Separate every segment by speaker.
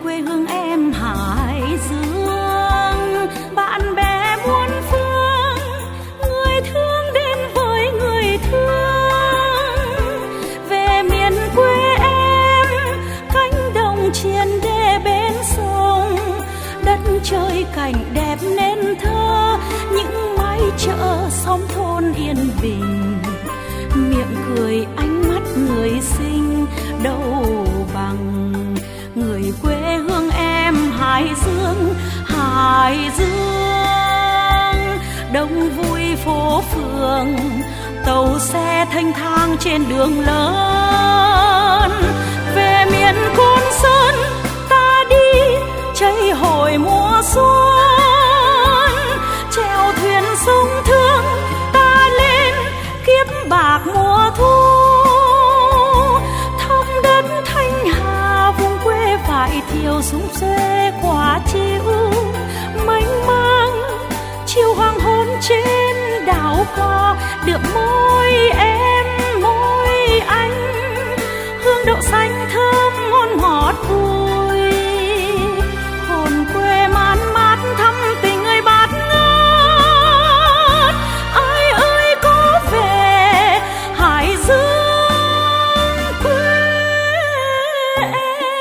Speaker 1: quê hương em Hải Dương. Bạn bè muôn phương, người thương đến với người thương. Về miền quê em, cánh đồng chiên đê bên sông, đất trời cảnh đẹp nên thơ, những mái chợ xóm thôn yên bình. Miệng cười ánh mắt người xinh đâu bằng người quê hương em Hải Dương. Hải Dương đông vui phố phường, tàu xe thanh thang trên đường lớn. Về miền Côn Sơn ta đi chơi hồi mùa xuân, chèo thuyền sông Thương ta lên kiếp bạc mùa thu. Thăm đất Thanh Hà vùng quê vải thiều sum xuê quả chiều mênh mang. Chiều hoàng hôn trên đảo cò đượm môi em môi anh, hương đậu xanh thơm ngon ngọt vui. Hồn quê man mát thăm tình người bát ngát. Ai ơi có về Hải Dương quê em.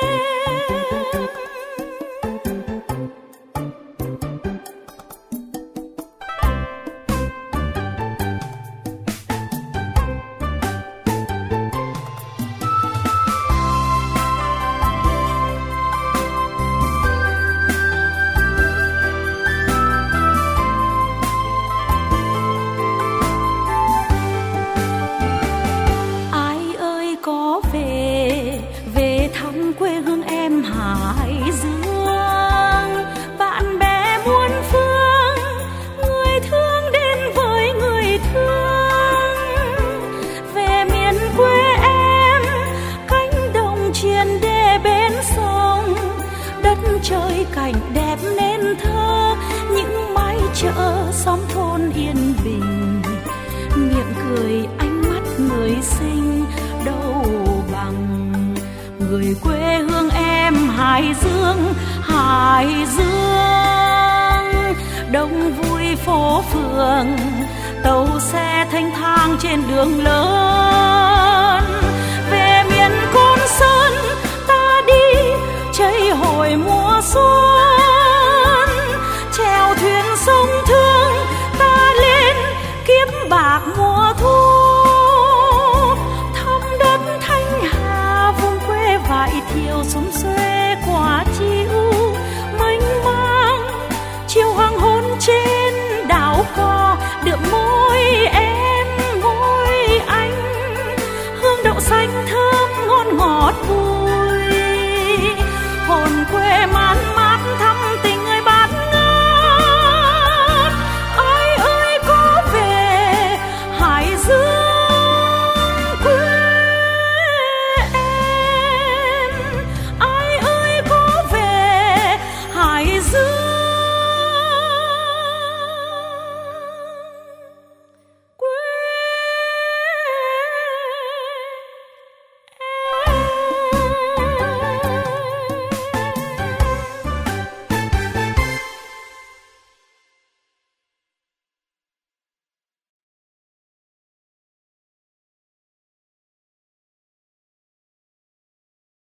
Speaker 1: Về thăm quê hương em Hải Dương. Bạn bè muôn phương, người thương đến với người thương. Về miền quê em, cánh đồng chiên đê bên sông, đất trời cảnh đẹp nên thơ, những mái chợ xóm thôn yên bình. Miệng cười ánh mắt người xinh đâu bằng người quê hương em Hải Dương. Hải Dương đông vui phố phường, tàu xe thanh thang trên đường lớn. Về miền Côn Sơn ta đi chơi hồi mùa xuân, chèo thuyền sông Thương ta lên kiếp bạc mùa thu. Thăm đất Thanh Hà vùng quê vải thiều sum xuê